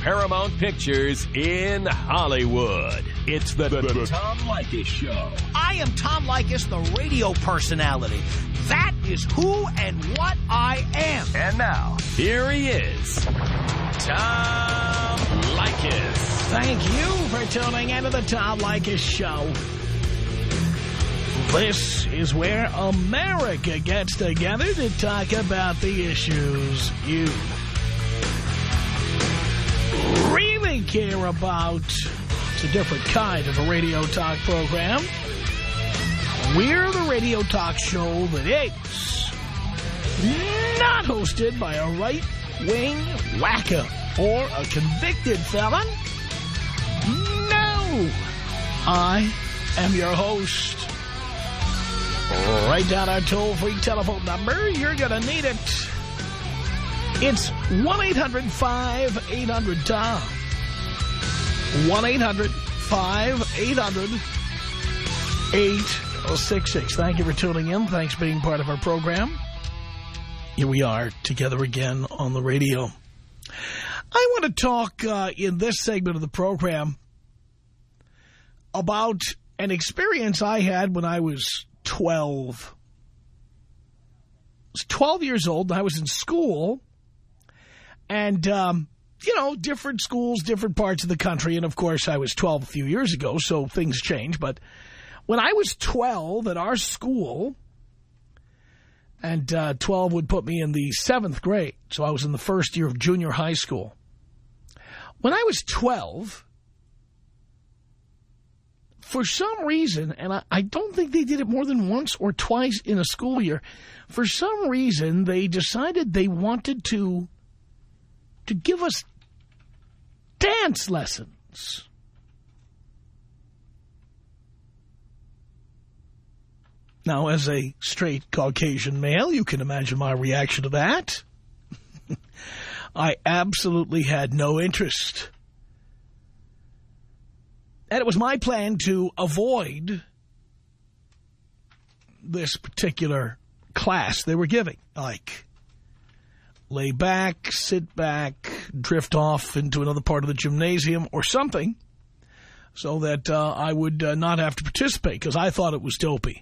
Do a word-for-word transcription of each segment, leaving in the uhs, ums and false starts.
Paramount Pictures in Hollywood. It's the, the, the Tom Leykis Show. I am Tom Leykis, the radio personality. That is who and what I am. And now, here he is, Tom Leykis. Thank you for tuning into the Tom Leykis Show. This is where America gets together to talk about the issues you really care about. It's a different kind of a radio talk program. We're the radio talk show that is not hosted by a right-wing wacko or a convicted felon. No, I am your host. Write down our toll-free telephone number. You're going to need it. It's one eight hundred five eight hundred Tom. one eight hundred five eight hundred eight six six. Thank you for tuning in. Thanks for being part of our program. Here we are together again on the radio. I want to talk uh, in this segment of the program about an experience I had when I was twelve. I was twelve years old, and I was in school. And, um, you know, different schools, different parts of the country. And, of course, I was twelve a few years ago, so things change. But when I was twelve at our school, and uh, twelve would put me in the seventh grade, so I was in the first year of junior high school. When I was twelve... for some reason, and I, I don't think they did it more than once or twice in a school year, for some reason they decided they wanted to, to give us dance lessons. Now, as a straight Caucasian male, you can imagine my reaction to that. I absolutely had no interest. And it was my plan to avoid this particular class they were giving. Like, lay back, sit back, drift off into another part of the gymnasium or something so that uh, I would uh, not have to participate because I thought it was dopey.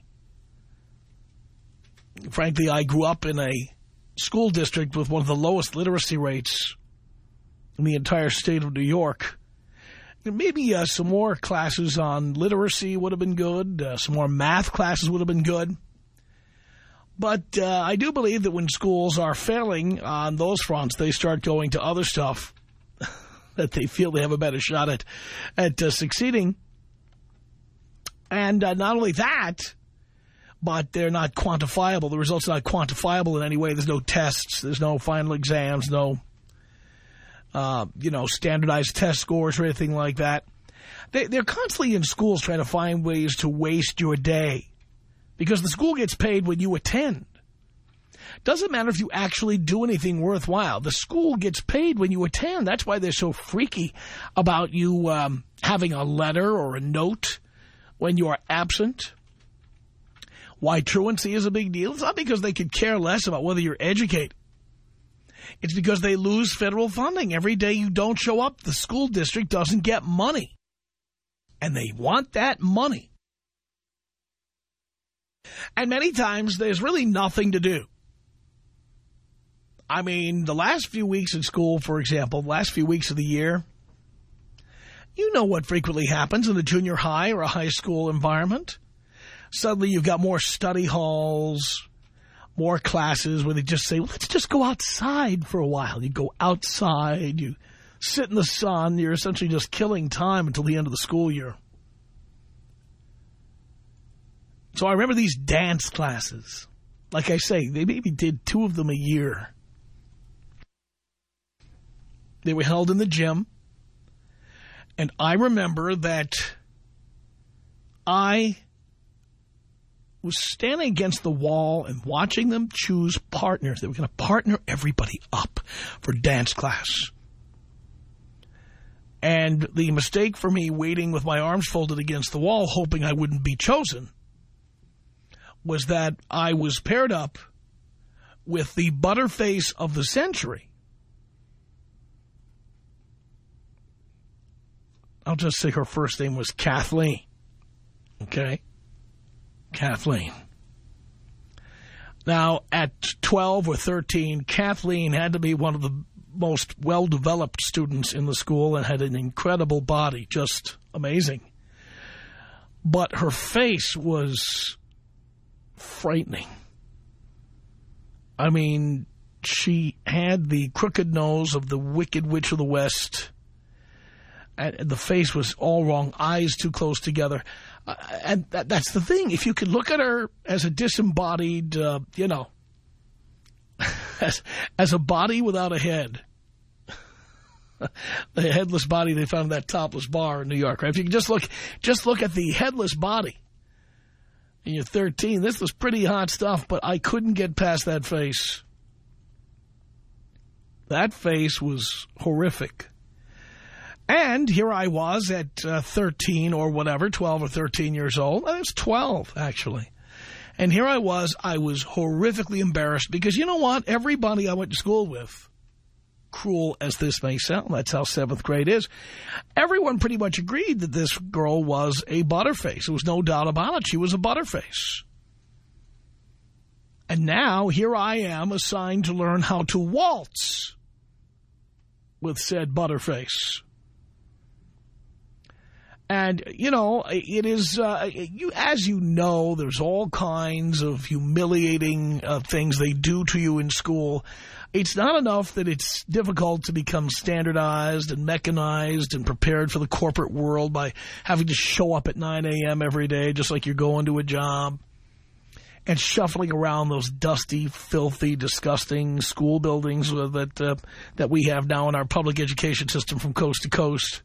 Frankly, I grew up in a school district with one of the lowest literacy rates in the entire state of New York. Maybe uh, some more classes on literacy would have been good. Uh, some more math classes would have been good. But uh, I do believe that when schools are failing on those fronts, they start going to other stuff that they feel they have a better shot at, at uh, succeeding. And uh, not only that, but they're not quantifiable. The results are not quantifiable in any way. There's no tests. There's no final exams, no... Uh, you know, standardized test scores or anything like that. They, they're constantly in schools trying to find ways to waste your day because the school gets paid when you attend. Doesn't matter if you actually do anything worthwhile. The school gets paid when you attend. That's why they're so freaky about you um, having a letter or a note when you are absent. Why truancy is a big deal? It's not because they could care less about whether you're educated. It's because they lose federal funding. Every day you don't show up, the school district doesn't get money. And they want that money. And many times there's really nothing to do. I mean, the last few weeks in school, for example, the last few weeks of the year, you know what frequently happens in a junior high or a high school environment. Suddenly you've got more study halls, more classes where they just say, well, let's just go outside for a while. You go outside, you sit in the sun, you're essentially just killing time until the end of the school year. So I remember these dance classes. Like I say, they maybe did two of them a year. They were held in the gym. And I remember that I was standing against the wall and watching them choose partners. They were going to partner everybody up for dance class. And the mistake for me waiting with my arms folded against the wall, hoping I wouldn't be chosen, was that I was paired up with the butterface of the century. I'll just say her first name was Kathleen. Okay? Kathleen. Now, at twelve or thirteen, Kathleen had to be one of the most well-developed students in the school and had an incredible body, just amazing. But her face was frightening. I mean, she had the crooked nose of the Wicked Witch of the West. And the face was all wrong, eyes too close together. Uh, and that, that's the thing. If you could look at her as a disembodied, uh, you know, as, as a body without a head. The headless body they found in that topless bar in New York, right? If you could just look, just look at the headless body. And you're thirteen. This was pretty hot stuff, but I couldn't get past that face. That face was horrific. And here I was at uh, thirteen or whatever, twelve or thirteen years old. I was twelve, actually. And here I was, I was horrifically embarrassed because you know what? Everybody I went to school with, cruel as this may sound, that's how seventh grade is, everyone pretty much agreed that this girl was a butterface. There was no doubt about it. She was a butterface. And now here I am assigned to learn how to waltz with said butterface. And, you know, it is, uh, you, as you know, there's all kinds of humiliating uh, things they do to you in school. It's not enough that it's difficult to become standardized and mechanized and prepared for the corporate world by having to show up at nine A M every day just like you're going to a job and shuffling around those dusty, filthy, disgusting school buildings that, uh, that we have now in our public education system from coast to coast.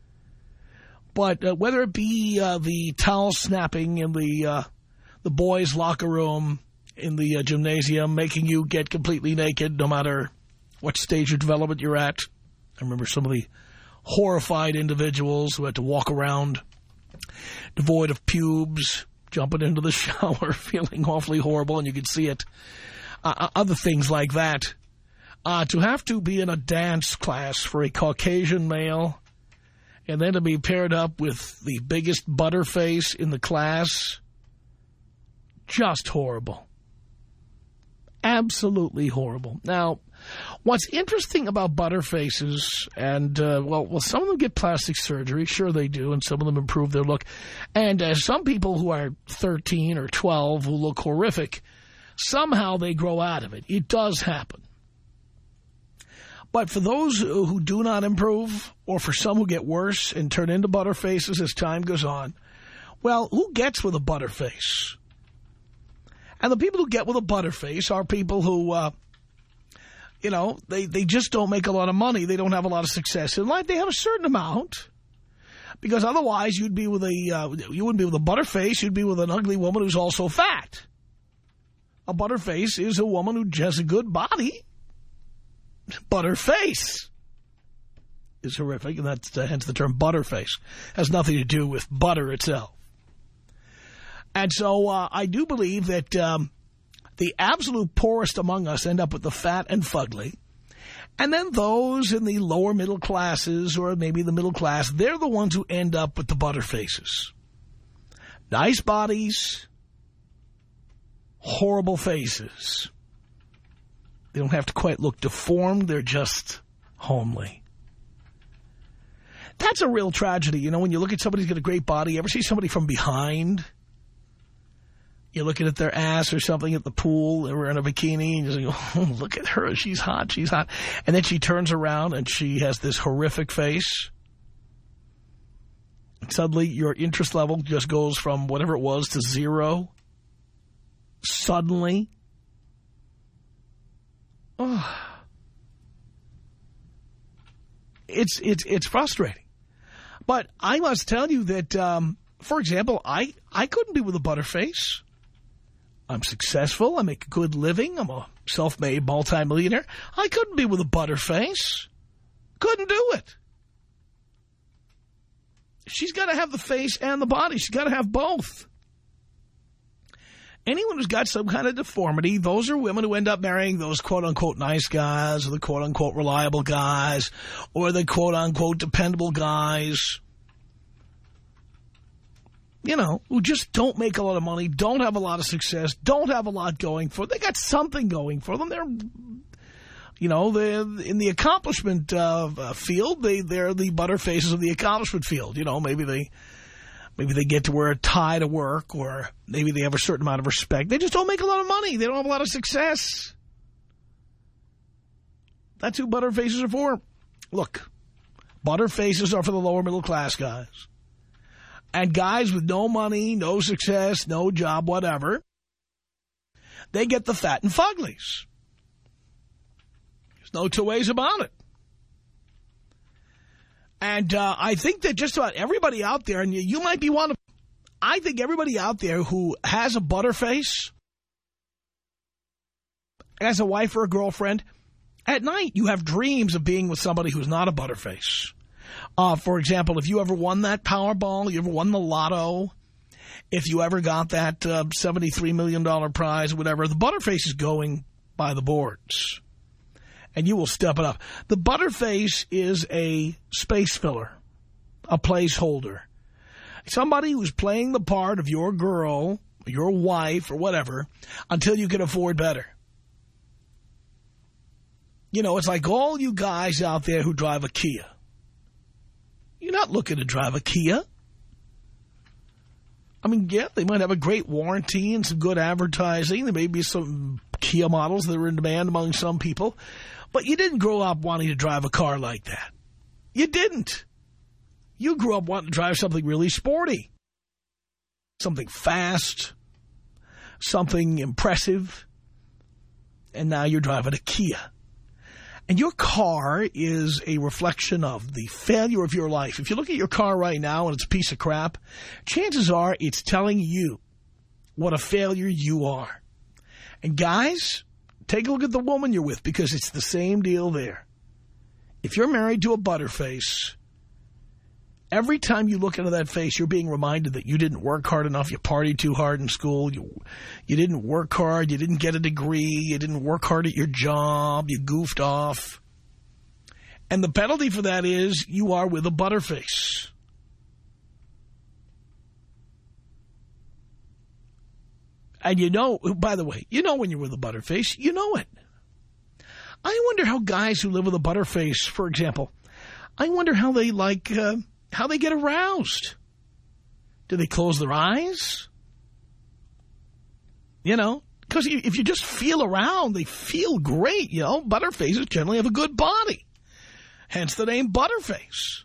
But uh, whether it be uh, the towel snapping in the uh, the boys' locker room, in the uh, gymnasium, making you get completely naked no matter what stage of development you're at. I remember some of the horrified individuals who had to walk around devoid of pubes, jumping into the shower, feeling awfully horrible, and you could see it. Uh, other things like that. Uh, to have to be in a dance class for a Caucasian male and then to be paired up with the biggest butterface in the class, just horrible. Absolutely horrible. Now, what's interesting about butterfaces, and, uh, well, well, some of them get plastic surgery. Sure they do, and some of them improve their look. And uh, some people who are thirteen or twelve who look horrific, somehow they grow out of it. It does happen. But for those who do not improve, or for some who get worse and turn into butterfaces as time goes on, well, who gets with a butterface? And the people who get with a butterface are people who, uh, you know, they, they just don't make a lot of money. They don't have a lot of success in life. They have a certain amount. Because otherwise you'd be with a, uh, you wouldn't be with a butterface. You'd be with an ugly woman who's also fat. A butterface is a woman who has a good body. Butterface is horrific, and that's uh, hence the term butterface. Has nothing to do with butter itself. And so uh, I do believe that um, the absolute poorest among us end up with the fat and fugly. And then those in the lower middle classes, or maybe the middle class, they're the ones who end up with the butterfaces. Nice bodies, horrible faces. They don't have to quite look deformed. They're just homely. That's a real tragedy. You know, when you look at somebody who's got a great body, you ever see somebody from behind? You're looking at their ass or something at the pool. They're wearing a bikini. And you just go, oh, look at her. She's hot. She's hot. And then she turns around and she has this horrific face. And suddenly your interest level just goes from whatever it was to zero. Suddenly. Oh. It's, it's, it's frustrating. But I must tell you that, um, for example, I, I couldn't be with a butterface. I'm successful. I make a good living. I'm a self-made multimillionaire. I couldn't be with a butterface. Couldn't do it. She's got to have the face and the body. She's got to have both. Anyone who's got some kind of deformity, those are women who end up marrying those quote-unquote nice guys or the quote-unquote reliable guys or the quote-unquote dependable guys. you know, who just don't make a lot of money, don't have a lot of success, don't have a lot going for them. They got something going for them. They're, you know, they're in the accomplishment uh, field. They they're the butterfaces of the accomplishment field. You know, maybe they maybe they get to wear a tie to work, or maybe they have a certain amount of respect. They just don't make a lot of money. They don't have a lot of success. That's who butterfaces are for. Look, butterfaces are for the lower middle class guys. And guys with no money, no success, no job, whatever, they get the fat and fuglies. There's no two ways about it. And uh, I think that just about everybody out there, and you, you might be one of, I think everybody out there who has a butterface, has a wife or a girlfriend, at night you have dreams of being with somebody who's not a butterface. Uh, for example, if you ever won that Powerball, you ever won the lotto, if you ever got that uh, seventy-three million dollar prize, whatever, the butterface is going by the boards. And you will step it up. The butterface is a space filler, a placeholder. Somebody who's playing the part of your girl, your wife, or whatever, until you can afford better. You know, it's like all you guys out there who drive a Kia. You're not looking to drive a Kia. I mean, yeah, they might have a great warranty and some good advertising. There may be some Kia models that are in demand among some people. But you didn't grow up wanting to drive a car like that. You didn't. You grew up wanting to drive something really sporty. Something fast. Something impressive. And now you're driving a Kia. And your car is a reflection of the failure of your life. If you look at your car right now and it's a piece of crap, chances are it's telling you what a failure you are. And guys, take a look at the woman you're with, because it's the same deal there. If you're married to a butterface, every time you look into that face, you're being reminded that you didn't work hard enough, you partied too hard in school, you, you didn't work hard, you didn't get a degree, you didn't work hard at your job, you goofed off. And the penalty for that is you are with a butterface. And you know, by the way, you know when you're with a butterface, you know it. I wonder how guys who live with a butterface, for example, I wonder how they like... Uh, How they get aroused. Do they close their eyes? You know, because if you just feel around, they feel great, you know. Butterfaces generally have a good body. Hence the name Butterface.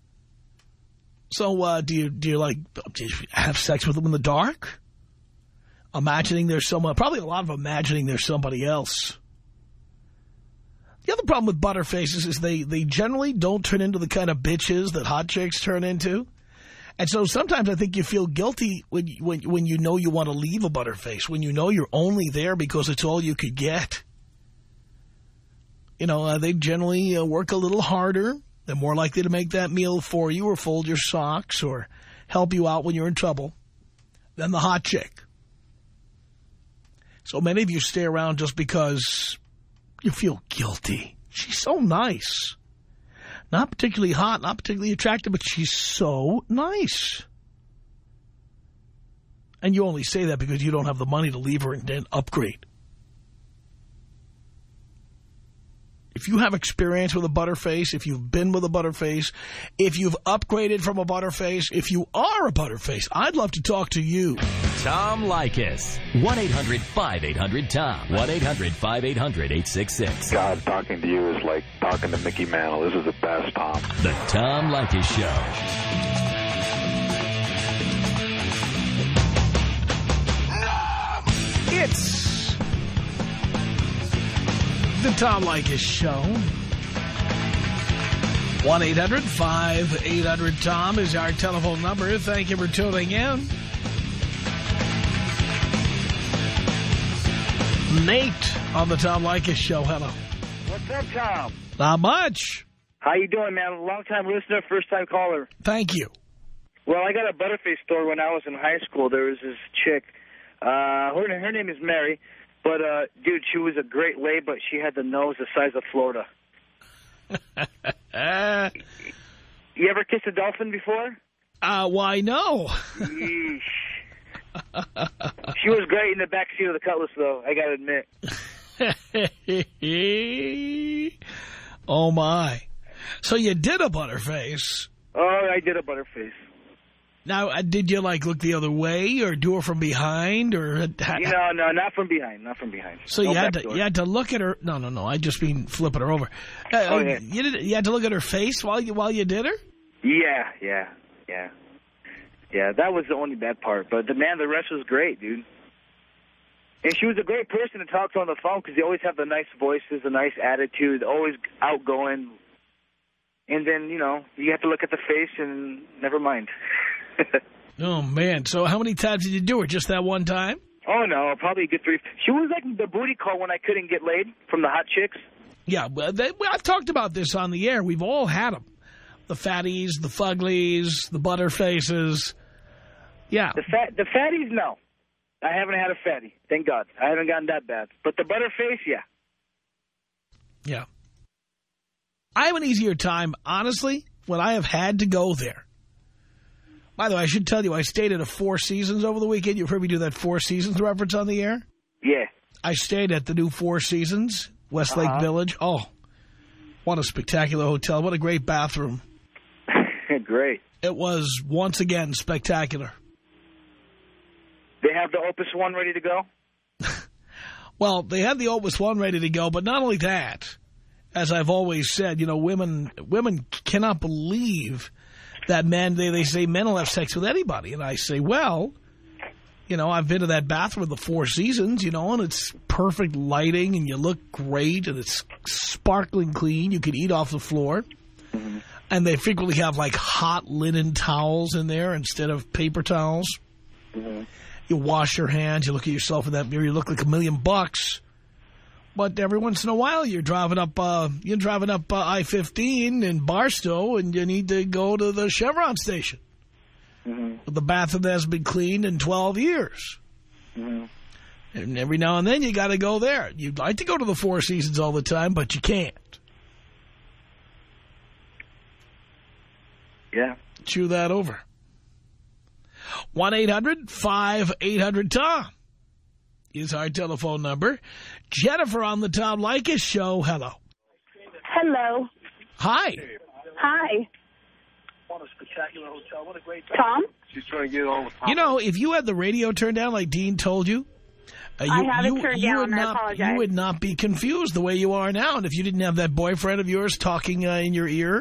So uh, do you do you like do you have sex with them in the dark? Imagining there's someone, probably a lot of imagining there's somebody else. The other problem with butterfaces is they, they generally don't turn into the kind of bitches that hot chicks turn into. And so sometimes I think you feel guilty when, when, when you know you want to leave a butterface, when you know you're only there because it's all you could get. You know, uh, they generally uh, work a little harder. They're more likely to make that meal for you or fold your socks or help you out when you're in trouble than the hot chick. So many of you stay around just because... you feel guilty. She's so nice. Not particularly hot, not particularly attractive, but she's so nice. And you only say that because you don't have the money to leave her and then upgrade. If you have experience with a butterface, if you've been with a butterface, if you've upgraded from a butterface, if you are a butterface, I'd love to talk to you. Tom Leykis. one eight hundred five eight hundred Tom. one eight hundred five eight hundred eight six six. God, talking to you is like talking to Mickey Mantle. This is the best, Tom. The Tom Leykis Show. It's the Tom Leykis Show. one eight hundred five eight hundred Tom is our telephone number. Thank you for tuning in. Nate on the Tom Leykis Show. Hello. What's up, Tom? Not much. How you doing, man? Long-time listener, first-time caller. Thank you. Well, I got a butterface store when I was in high school. There was this chick. Uh, her, her name is Mary. But, uh, dude, she was a great lay, but she had the nose the size of Florida. You ever kissed a dolphin before? Uh, why, no. Yeesh. She was great in the back seat of the Cutlass, though, I got to admit. Oh, my. So you did a butterface. Oh, I did a butterface. Now, uh, did you, like, look the other way or do her from behind? Or uh, you know, no, not from behind, not from behind. So no you had to door. you had to look at her. No, no, no. I just mean flipping her over. Uh, oh, yeah. You did. You had to look at her face while you while you did her. Yeah, yeah, yeah, yeah. That was the only bad part. But the man, the rest was great, dude. And she was a great person to talk to on the phone because they always have the nice voices, the nice attitude, always outgoing. And then, you know, you have to look at the face and never mind. Oh, man. So how many times did you do it? Just that one time? Oh, no, probably a good three. She was like the booty call when I couldn't get laid from the hot chicks. Yeah, well, they, well, I've talked about this on the air. We've all had them. The fatties, the fuglies, the butterfaces. Yeah. The fat, the fatties, no. I haven't had a fatty. Thank God. I haven't gotten that bad. But the butterface, yeah. Yeah. I have an easier time, honestly, when I have had to go there. By the way, I should tell you, I stayed at a Four Seasons over the weekend. You've heard me do that Four Seasons reference on the air? Yeah. I stayed at the new Four Seasons, Westlake uh-huh. Village. Oh, what a spectacular hotel. What a great bathroom. Great. It was, once again, spectacular. They have the Opus One ready to go? Well, they had the Opus One ready to go, but not only that, as I've always said, you know, women women cannot believe that men, they, they say men will have sex with anybody. And I say, well, you know, I've been to that bathroom of the Four Seasons, you know, and it's perfect lighting and you look great and it's sparkling clean. You can eat off the floor. Mm-hmm. And they frequently have, like, hot linen towels in there instead of paper towels. Mm-hmm. You wash your hands, you look at yourself in that mirror, you look like a million bucks. But every once in a while, you're driving up, uh, you're driving up uh, I fifteen in Barstow, and you need to go to the Chevron station. Mm-hmm. The bathroom that hasn't been cleaned in twelve years. Mm-hmm. And every now and then, you got to go there. You'd like to go to the Four Seasons all the time, but you can't. Yeah. Chew that over. one eight hundred five eight hundred Tom is our telephone number. Jennifer on the Tom Leykis show. Hello. Hello. Hi. Hi. Tom? She's trying to get all the You know, if you had the radio turned down like Dean told you, uh, you I have you, it turned you down, would I not, apologize. You would not be confused the way you are now. And if you didn't have that boyfriend of yours talking uh, in your ear.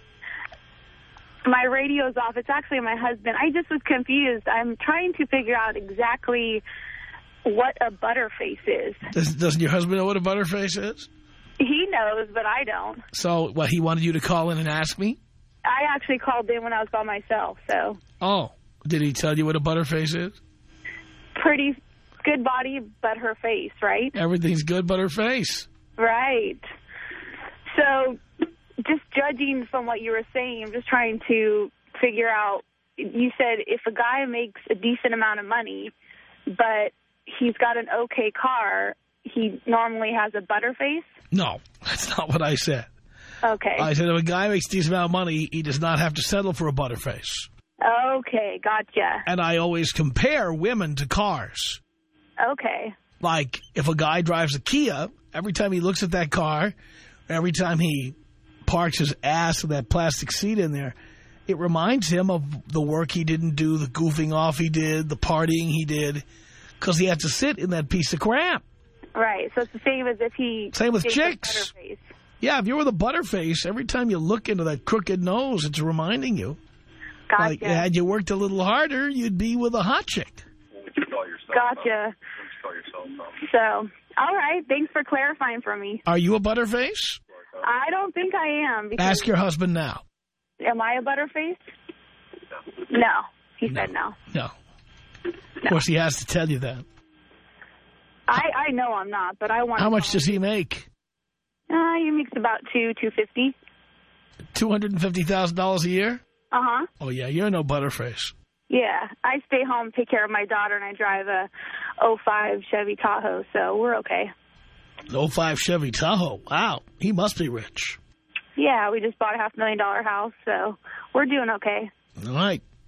My radio's off. It's actually my husband. I just was confused. I'm trying to figure out exactly what a butterface is. Does, doesn't your husband know what a butterface is? He knows, but I don't. So, what, he wanted you to call in and ask me? I actually called in when I was by myself, so. Oh, did he tell you what a butterface is? Pretty good body, but her face, right? Everything's good but her face. Right. So, just judging from what you were saying, I'm just trying to figure out, you said if a guy makes a decent amount of money, but he's got an okay car, he normally has a butterface? No, that's not what I said. Okay. I said if a guy makes a decent amount of money, he does not have to settle for a butterface. Okay, gotcha. And I always compare women to cars. Okay. Like, if a guy drives a Kia, every time he looks at that car, every time he parks his ass with that plastic seat in there, it reminds him of the work he didn't do, the goofing off he did, the partying he did, because he had to sit in that piece of crap. Right, so it's the same as if he... Same with chicks. Yeah, if you're with a butterface, every time you look into that crooked nose, it's reminding you. Gotcha. Like, had you worked a little harder, you'd be with a hot chick. Gotcha. So, all right, thanks for clarifying for me. Are you a butterface? I don't think I am. Ask your husband now. Am I a butterface? No. He no. said no. No. no. Of course, he has to tell you that. I, I know I'm not, but I want... How much does he make? Uh, he makes about two, two fifty. Two hundred fifty thousand dollars a year? Uh-huh. Oh, yeah, you're no butterface. Yeah, I stay home, take care of my daughter, and I drive a oh five Chevy Tahoe, so we're okay. oh five Chevy Tahoe. Wow, he must be rich. Yeah, we just bought a half million dollar house, so we're doing okay. All right.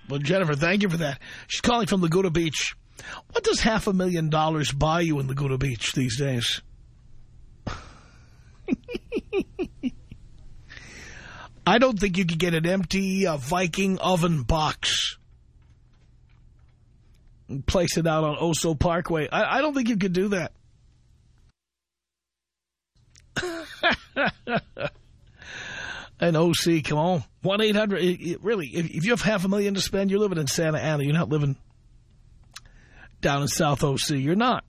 Well, Jennifer, thank you for that. She's calling from Laguna Beach. What does half a million dollars buy you in Laguna Beach these days? I don't think you could get an empty uh, Viking oven box and place it out on Oso Parkway. I, I don't think you could do that. And O C, come on. one eight hundred, it, it, really, if, if you have half a million to spend, you're living in Santa Ana. You're not living down in South O C. You're not.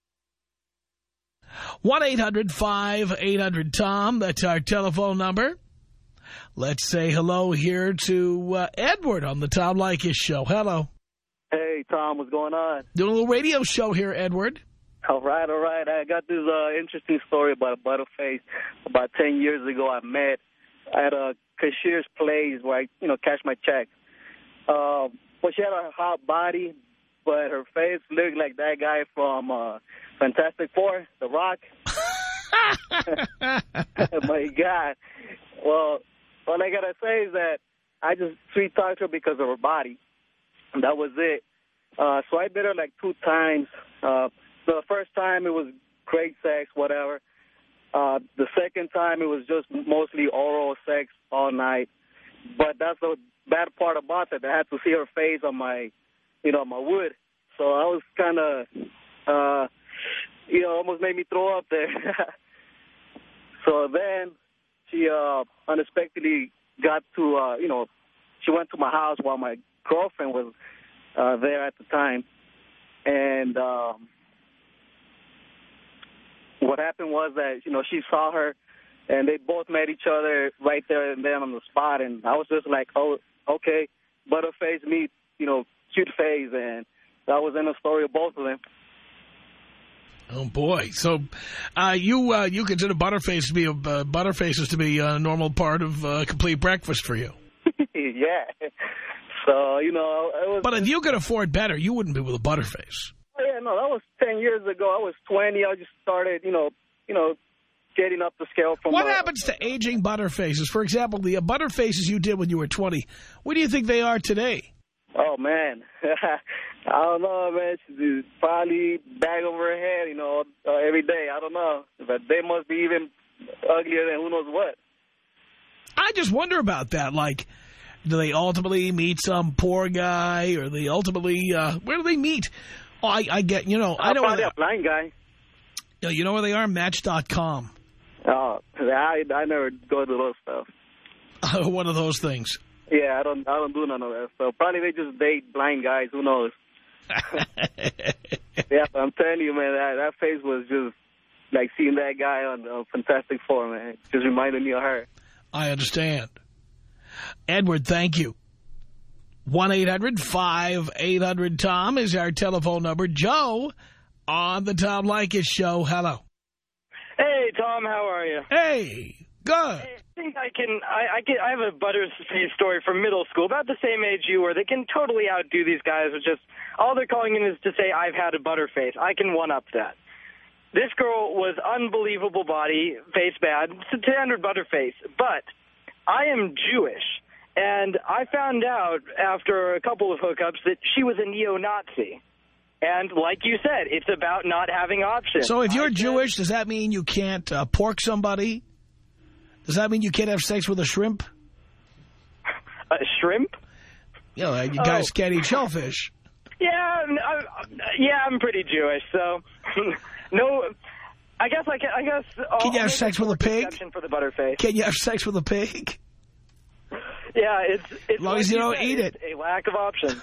one eight hundred five eight hundred Tom, that's our telephone number. Let's say hello here to uh, Edward on the Tom Leykis Show. Hello. Hey, Tom, what's going on? Doing a little radio show here, Edward. All right, all right. I got this uh, interesting story about a butterface. About ten years ago, I met at a cashier's place where I, you know, cash my check. Uh, well, she had a hot body, but her face looked like that guy from uh, Fantastic Four, The Rock. My God. Well, all I got to say is that I just sweet-talked her because of her body. And that was it. Uh, so I did her like two times. Uh, the first time it was great sex, whatever. Uh, the second time it was just mostly oral sex all night. But that's the bad part about it. I had to see her face on my, you know, my wood. So I was kind of, uh, you know, almost made me throw up there. So then she uh, unexpectedly got to, uh, you know, she went to my house while my girlfriend was uh, there at the time. And um, what happened was that, you know, she saw her, and they both met each other right there and then on the spot. And I was just like, oh, okay, butterface meet, you know, cute face. And that was in the story of both of them. Oh, boy. So uh, you uh, you consider butterface to be a, uh, butterfaces to be a normal part of uh, complete breakfast for you? Yeah. So, you know, it was... But if you could afford better, you wouldn't be with a butterface. Oh, yeah, no, that was ten years ago. I was twenty. I just started, you know, you know, getting up the scale from... What uh, happens to aging butterfaces? For example, the uh, butterfaces you did when you were twenty, what do you think they are today? Oh, man. I don't know, man. She's probably bag over her head, you know, uh, every day. I don't know. But they must be even uglier than who knows what. I just wonder about that. Like, do they ultimately meet some poor guy, or they ultimately, uh, where do they meet? Oh, I, I get, you know, I I know probably where a blind guy. they, you know where they are? Match dot com. Oh, I, I never go to those stuff. One of those things. Yeah, I don't I don't do none of that stuff. Probably they just date blind guys. Who knows? Yeah, but I'm telling you, man, that, that face was just like seeing that guy on uh, Fantastic Four, man. It just reminded me of her. I understand. Edward, thank you. one eight hundred five eight hundred Tom is our telephone number. Joe on the Tom Leykis Show. Hello. Hey, Tom, how are you? Hey, good. Hey, I think I can, I, I can, I have a butterface story from middle school, about the same age you were. They can totally outdo these guys with just, all they're calling in is to say, I've had a butterface. I can one-up that. This girl was unbelievable body, face bad, standard butterface, but I am Jewish, and I found out after a couple of hookups that she was a neo-Nazi. And like you said, it's about not having options. So if you're I Jewish, does that mean you can't uh, pork somebody? Does that mean you can't have sex with a shrimp? A shrimp? You know, you guys Oh. can't eat shellfish. Yeah, I, yeah, I'm pretty Jewish, so no. I guess I can. I guess. I'll, Can you have I'll sex make with a pig? exception for the butterface. Can you have sex with a pig? Yeah, it's. it's As long like as you don't said, eat it's it. A lack of options.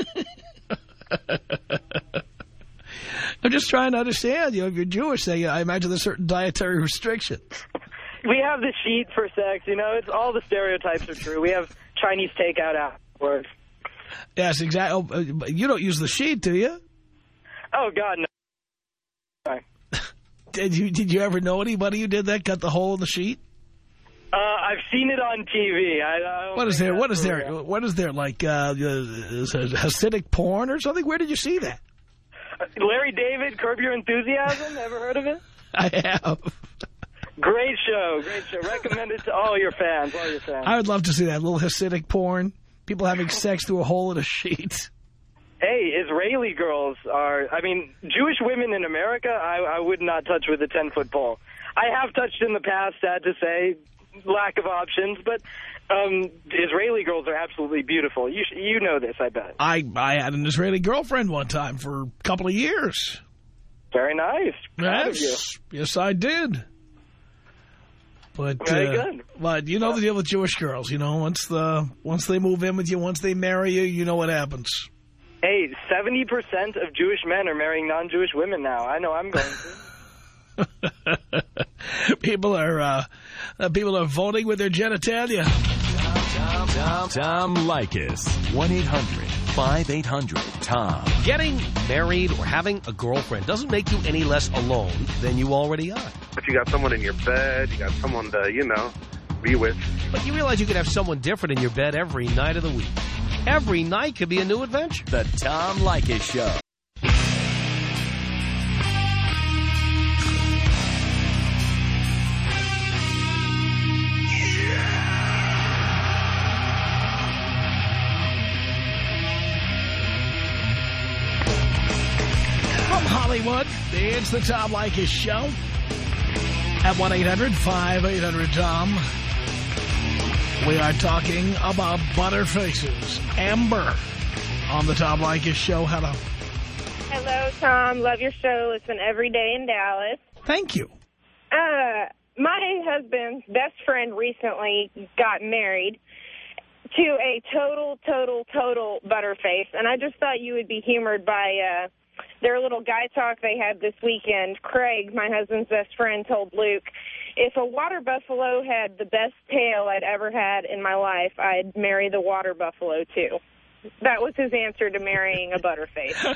I'm just trying to understand. You know, if you're Jewish, they, I imagine there's certain dietary restrictions. We have the sheet for sex. You know, it's all the stereotypes are true. We have Chinese takeout afterwards. Yes, exactly. Oh, you don't use the sheet, do you? Oh God, no. Sorry. Did you Did you ever know anybody who did that? Cut the hole in the sheet? Uh, I've seen it on T V. I, I don't What is think there? What that's is there? real. What is there? Like uh, Hasidic porn or something? Where did you see that? Larry David, Curb Your Enthusiasm. Ever heard of it? I have. Great show, great show. Recommend it to all your fans, all your fans. I would love to see that little Hasidic porn. People having sex through a hole in a sheet. Hey, Israeli girls are, I mean, Jewish women in America, I, I would not touch with a ten-foot pole. I have touched in the past, sad to say, lack of options, but um, Israeli girls are absolutely beautiful. You sh you know this, I bet. I, I had an Israeli girlfriend one time for a couple of years. Very nice. Proud of you. Yes, yes, I did. But, Very uh, good. But you know the deal with Jewish girls. You know, once the once they move in with you, once they marry you, you know what happens. Hey, seventy percent of Jewish men are marrying non-Jewish women now. I know I'm going to. people are uh, uh, people are voting with their genitalia. Tom, Tom, Tom Leykis. one eight hundred five eight hundred Tom. Getting married or having a girlfriend doesn't make you any less alone than you already are. But you got someone in your bed, you got someone to, you know, be with. But you realize you could have someone different in your bed every night of the week. Every night could be a new adventure. The Tom Leykis Show. From Hollywood, it's the Tom Leykis Show at one eight hundred five eight hundred Tom. We are talking about butterfaces. Amber on the Tom Leykis Show. Hello. Hello, Tom. Love your show. Listen every day in Dallas. Thank you. Uh, my husband's best friend recently got married to a total, total, total butterface, and I just thought you would be humored by uh, their little guy talk they had this weekend. Craig, my husband's best friend, told Luke, if a water buffalo had the best tail I'd ever had in my life, I'd marry the water buffalo, too. That was his answer to marrying a butterface.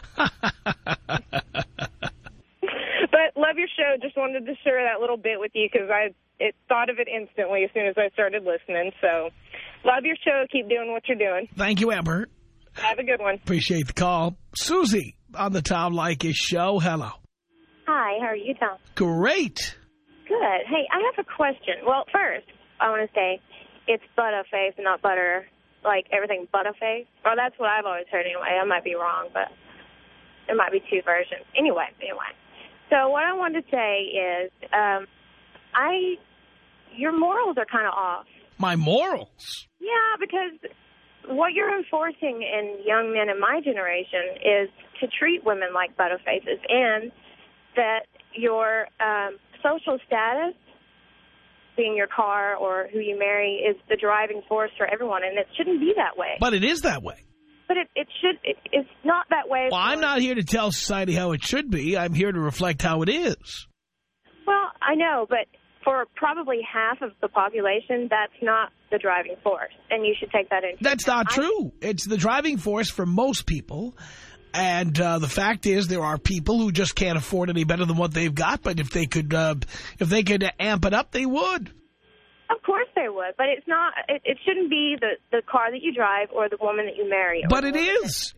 But love your show. Just wanted to share that little bit with you because I it thought of it instantly as soon as I started listening. So love your show. Keep doing what you're doing. Thank you, Amber. Have a good one. Appreciate the call. Susie on the Tom Leykis Show. Hello. Hi, how are you, Tom? Great. Good. Hey, I have a question. Well, first, I want to say it's butterface, not butter, like everything butterface. Or that's what I've always heard anyway. I might be wrong, but there might be two versions. Anyway, anyway. So what I wanted to say is um, I, your morals are kind of off. My morals? Yeah, because what you're enforcing in young men in my generation is to treat women like butterfaces, and that your um, social status, being your car or who you marry, is the driving force for everyone, and it shouldn't be that way. But it is that way. But it, it should, it, it's not that way. Well, I'm not here to tell society how it should be. I'm here to reflect how it is. Well, I know, but for probably half of the population, that's not the driving force, and you should take that into That's account. not true. I, it's the driving force for most people, and uh, the fact is there are people who just can't afford any better than what they've got, but if they could uh, if they could amp it up, they would. Of course they would, but it's not. It, it shouldn't be the, the car that you drive or the woman that you marry. But it is.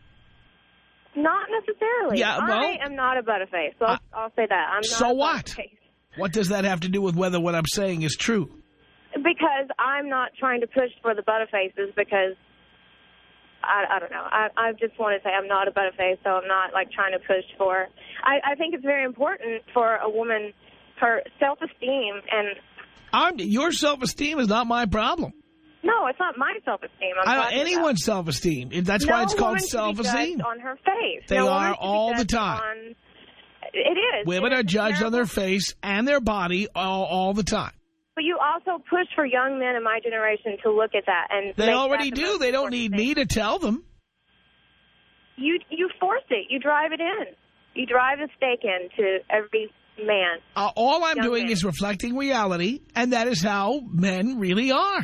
Not necessarily. Yeah, well, I am not a butterface, so I'll, uh, I'll say that. I'm not so a what? butterface. What does that have to do with whether what I'm saying is true? Because I'm not trying to push for the butterfaces because, I, I don't know, I, I just want to say I'm not a butterface, so I'm not, like, trying to push for. I, I think it's very important for a woman, her self-esteem and... I'm, your self-esteem is not my problem. No, it's not my self-esteem. I'm I, talking anyone's about. self-esteem. That's no why it's called woman should be self-esteem. judged on her face. They no are all the time. On, it is. Women it are is judged terrible. on their face and their body all, all the time. But you also push for young men in my generation to look at that. And They make already that the do. most They don't important need thing. me to tell them. You, you force it. You drive it in. You drive the stake in to every man. Uh, all I'm Young doing man. is reflecting reality, and that is how men really are.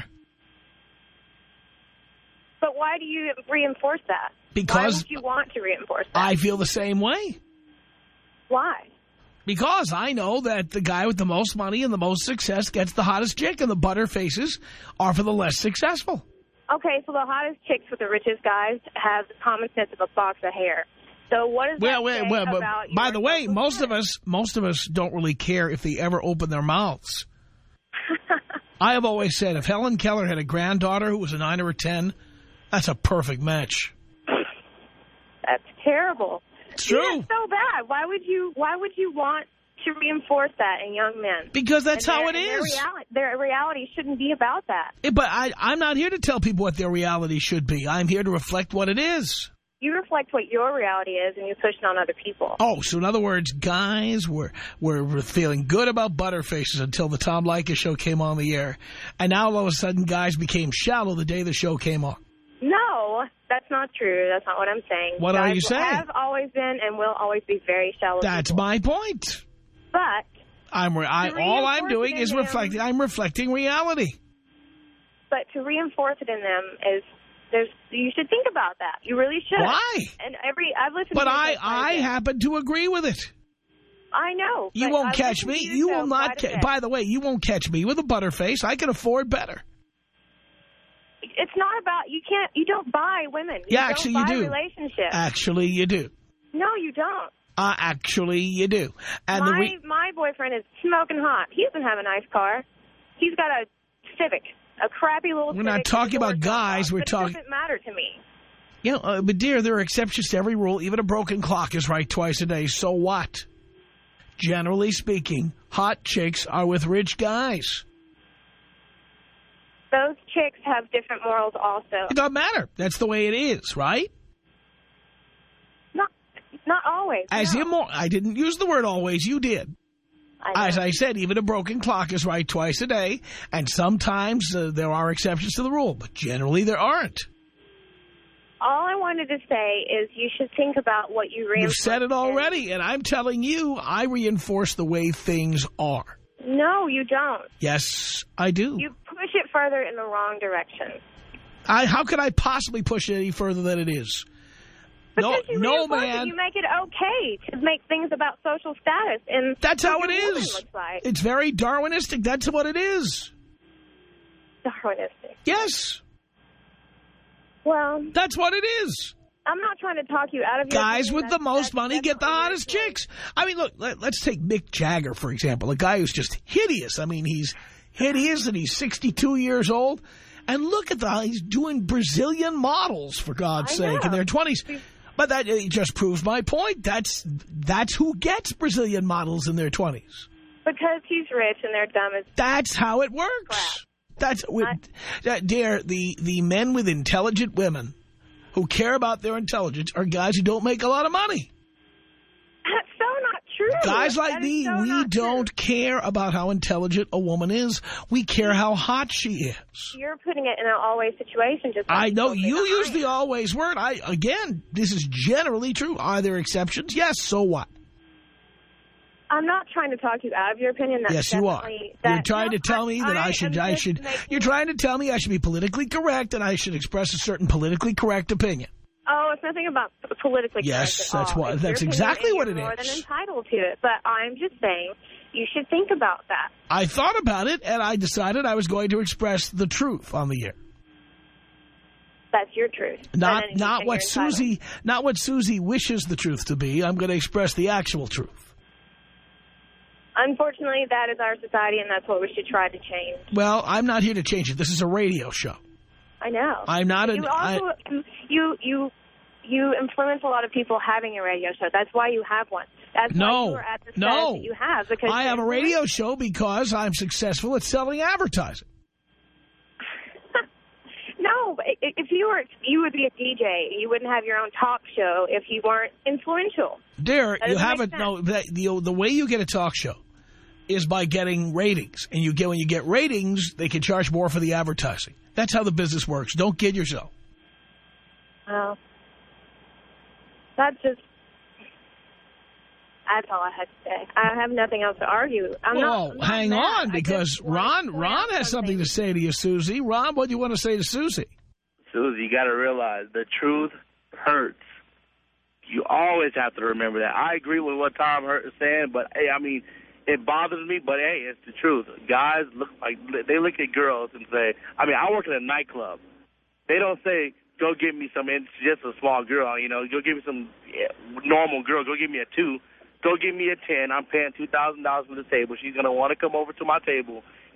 But why do you reinforce that? Because why would you want to reinforce that? I feel the same way. Why? Because I know that the guy with the most money and the most success gets the hottest chick, and the butterfaces are for the less successful. Okay, so the hottest chicks with the richest guys have the common sense of a box of hair. So what does Well, that well, say well, but about by your the way, social most status? of us, most of us don't really care if they ever open their mouths. I have always said if Helen Keller had a granddaughter who was a nine or a ten, That's a perfect match. That's terrible. It's true. Yeah, it's so bad. Why would you? Why would you want to reinforce that in young men? Because that's and how their, it and is. Their reality, their reality shouldn't be about that. Yeah, but I, I'm not here to tell people what their reality should be. I'm here to reflect what it is. You reflect what your reality is, and you push it on other people. Oh, so in other words, guys were, were, were feeling good about Butterfaces until the Tom Leykis show came on the air. And now all of a sudden guys became shallow the day the show came on. No, that's not true. That's not what I'm saying. What guys are you saying? have always been and will always be very shallow That's people. my point. But I'm, I, all I'm doing is reflecting. I'm reflecting reality. But to reinforce it in them is... There's, you should think about that. You really should. Why? And every I've listened. But to I, I again. happen to agree with it. I know. You won't catch me. You will not. Ca by the way, you won't catch me with a Butterface. I can afford better. It's not about you can't. You don't buy women. You Yeah, don't actually, buy you do. Relationships. Actually, you do. No, you don't. Uh, actually, you do. And my the re my boyfriend is smoking hot. He doesn't have a nice car. He's got a Civic. A crappy little We're not talking about guys. We're talking. It doesn't matter to me. Yeah, uh, but dear, there are exceptions to every rule. Even a broken clock is right twice a day. So what? Generally speaking, hot chicks are with rich guys. Those chicks have different morals also. It doesn't matter. That's the way it is, right? Not, not always. As no. immoral. I didn't use the word always. You did. I As I said, even a broken clock is right twice a day, and sometimes uh, there are exceptions to the rule, but generally there aren't. All I wanted to say is you should think about what you reinforce. You've said it already, and I'm telling you, I reinforce the way things are. No, you don't. Yes, I do. You push it further in the wrong direction. I, how could I possibly push it any further than it is? Because no, you no, man. man. It, you make it okay to make things about social status. And that's how it is. Looks like. It's very Darwinistic. That's what it is. Darwinistic. Yes. Well. That's what it is. I'm not trying to talk you out of your Guys with that's, the most that's, money that's get the hottest chicks. I mean, look, let, let's take Mick Jagger, for example, a guy who's just hideous. I mean, he's hideous and he's sixty-two years old. And look at the, he's doing Brazilian models, for God's I sake, know. in their twenties. But that it just proves my point. That's that's who gets Brazilian models in their twenties. Because he's rich and they're dumb as That's how it works. crap. That's, uh, dear, the, the men with intelligent women who care about their intelligence are guys who don't make a lot of money. That's so not true. Guys like that me, so we don't true. care about how intelligent a woman is. We care how hot she is. You're putting it in an always situation. Just like I know you I use the always word. I Again, this is generally true. Are there exceptions? Yes, so what? I'm not trying to talk you out of your opinion. That's yes, you are. That, You're trying no, to tell me that I, I should, I should, making... you're trying to tell me I should be politically correct and I should express a certain politically correct opinion. Oh, it's nothing about politically yes, correct at that's all. what. It's that's your exactly what it more is. More than entitled to it, but I'm just saying you should think about that. I thought about it, and I decided I was going to express the truth on the air. That's your truth. Not not what Susie not what Susie wishes the truth to be. I'm going to express the actual truth. Unfortunately, that is our society, and that's what we should try to change. Well, I'm not here to change it. This is a radio show. I know. I'm not. You an, also I, you you you influence a lot of people having a radio show. That's why you have one. That's no, why you are at the no. status that you have. Because I have a radio show because I'm successful at selling advertising. No, if you were, you would be a D J. You wouldn't have your own talk show if you weren't influential. Dear, you have it. No, the, the the way you get a talk show is by getting ratings, and you get when you get ratings, they can charge more for the advertising. That's how the business works. Don't kid yourself. Well, that's just. That's all I had to say. I have nothing else to argue. I'm well, not, I'm hang not on, because Ron Ron has something to say to you, Susie. Ron, what do you want to say to Susie? Susie, you got to realize the truth hurts. You always have to remember that. I agree with what Tom Hurt is saying, but, hey, I mean, it bothers me, but, hey, it's the truth. Guys look like they look at girls and say, I mean, I work in a nightclub. They don't say, go give me some, it's just a small girl, you know, go give me some yeah, normal girl, go give me a two. Go give me a ten. I'm paying two thousand dollars for the table. She's going to want to come over to my table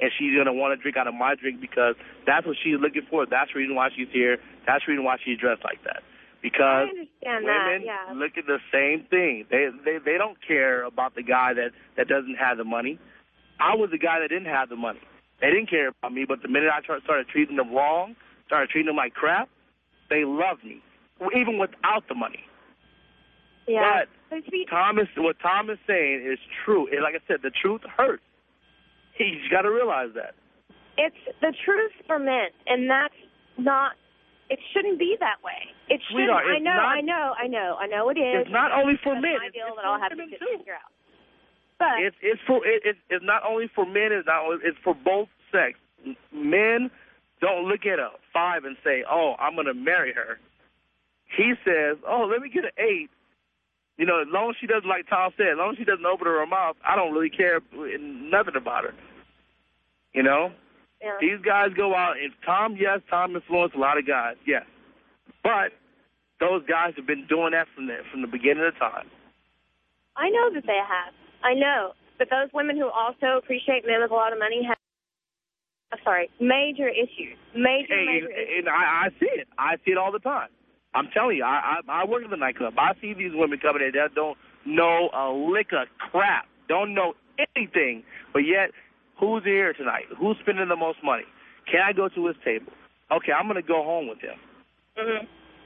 and she's going to want to drink out of my drink because that's what she's looking for. That's the reason why she's here. That's the reason why she's dressed like that. Because women that, yeah. look at the same thing. They, they they don't care about the guy that, that doesn't have the money. I was the guy that didn't have the money. They didn't care about me, but the minute I started treating them wrong, started treating them like crap, they loved me, even without the money. Yeah. But Thomas, what Tom is saying is true. And like I said, the truth hurts. He's got to realize that. It's the truth for men, and that's not, it shouldn't be that way. It shouldn't. Sweetheart, I it's know, not- I know, I know, I know it is. It's not only for That's men. my It's, deal it's that I'll for have to women, sit too. and figure out. But It's it's for it, it's it's not only for men. It's not only, it's for both sex. Men don't look at a five and say, "Oh, I'm going to marry her." He says, "Oh, let me get an eight." You know, as long as she doesn't, like Tom said, as long as she doesn't open her mouth, I don't really care nothing about her. You know, yeah. these guys go out and Tom, yes, Tom influenced a lot of guys, yes, but those guys have been doing that from the from the beginning of time. I know that they have. I know. But those women who also appreciate men with a lot of money have, uh, sorry, major issues. Major, Hey, major and, issues. and I, I see it. I see it all the time. I'm telling you, I, I, I work in the nightclub. I see these women coming in that don't know a lick of crap, don't know anything, but yet, who's here tonight? Who's spending the most money? Can I go to his table? Okay, I'm going to go home with him. Mm-hmm.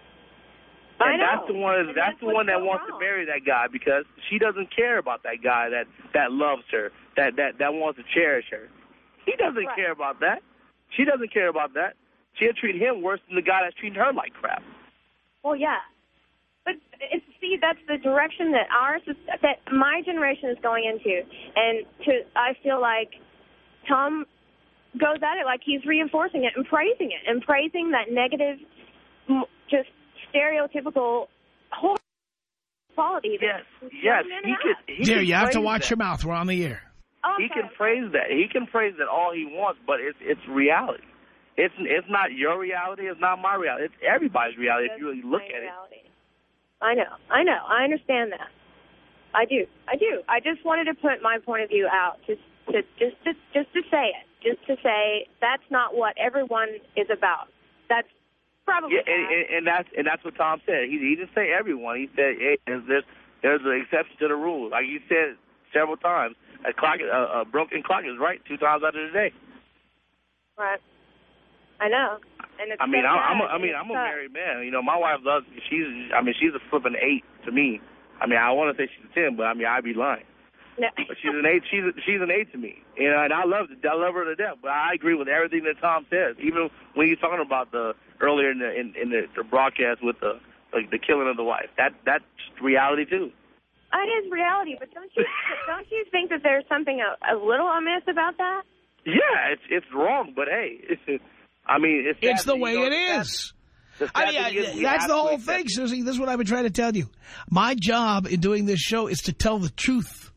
And I know. that's the one. And That's, that's the one what's that so wants wrong. to marry that guy because she doesn't care about that guy that that loves her, that that that wants to cherish her. He doesn't Right. care about that. She doesn't care about that. She'll treat him worse than the guy that's treating her like crap. Well, yeah. But it's, see, that's the direction that ours, is, that my generation is going into. And to, I feel like Tom goes at it like he's reinforcing it and praising it and praising that negative, m- just stereotypical whole quality. Yes, that yes. men He have. could. He Dear, can you have to praise watch that. your mouth. We're on the air. Oh, He sorry. can praise that. He can praise that all he wants, but it's it's reality. It's it's not your reality. It's not my reality. It's everybody's reality if you really look my at it. reality. I know. I know. I understand that. I do. I do. I just wanted to put my point of view out, just to just to just to say it, just to say that's not what everyone is about. That's probably Yeah, and, and, and that's and that's what Tom said. He, he didn't say everyone. He said hey, there's there's, there's an exception to the rule. Like you said several times, a clock, a, a broken clock is right two times out of the day. right. I know. And it's I mean, so I, I'm a, sad, I mean, and I'm it's a tough. married man. You know, my wife loves me. She's, I mean, she's a flipping eight to me. I mean, I want to say she's a ten, but I mean, I'd be lying. No. But she's an eight. She's a, she's an eight to me, you know, and I love I love her to death. But I agree with everything that Tom says, even when he's talking about the earlier in the in, in the, the broadcast with the like the killing of the wife. That that's reality too. It is reality, but don't you don't you think that there's something a, a little amiss about that? Yeah, it's it's wrong, but hey, it's, I mean, it's It's sad, the you way know, it the is. sad- the I sad mean, thing is I- we that's have the to whole accept thing, Susie. This is what I've been trying to tell you. My job in doing this show is to tell the truth.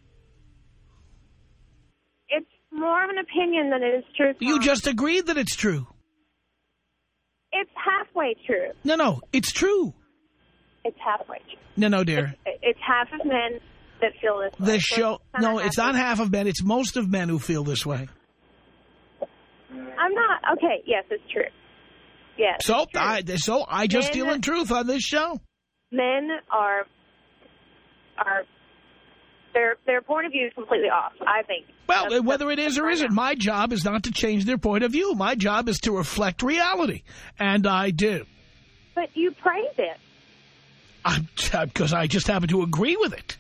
It's more of an opinion than it is truth. You Tom. just agreed that it's true. It's halfway true. No, no, it's true. It's halfway true. No, no, dear. It's, it's half of men that feel this way. This show, It's kinda no, it's half not of- half of men. It's most of men who feel this way. I'm not. Okay, yes, it's true. Yes. So it's true. I, so I just Men- deal in truth on this show. Men are, are, their, their point of view is completely off, I think. Well, That's- whether it that's is or right isn't, now. my job is not to change their point of view. My job is to reflect reality, and I do. But you praise it. I'm because I just happen to agree with it.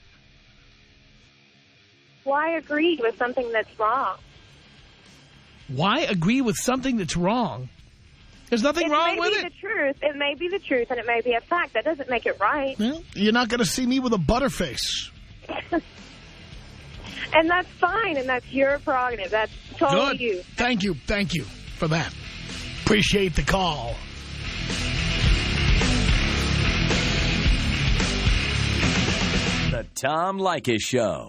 Why agree with something that's wrong? Why agree with something that's wrong? There's nothing it wrong may with be it. the truth. It may be the truth, and it may be a fact. That doesn't make it right. Well, you're not going to see me with a butterface. And that's fine, and that's your prerogative. That's totally Good. you. Thank you. Thank you for that. Appreciate the call. The Tom Leykis Show.